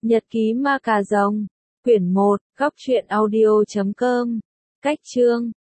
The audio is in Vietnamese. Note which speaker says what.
Speaker 1: Nhật ký ma cà rồng. Quyển 1, góc truyện audio.com. Cách chương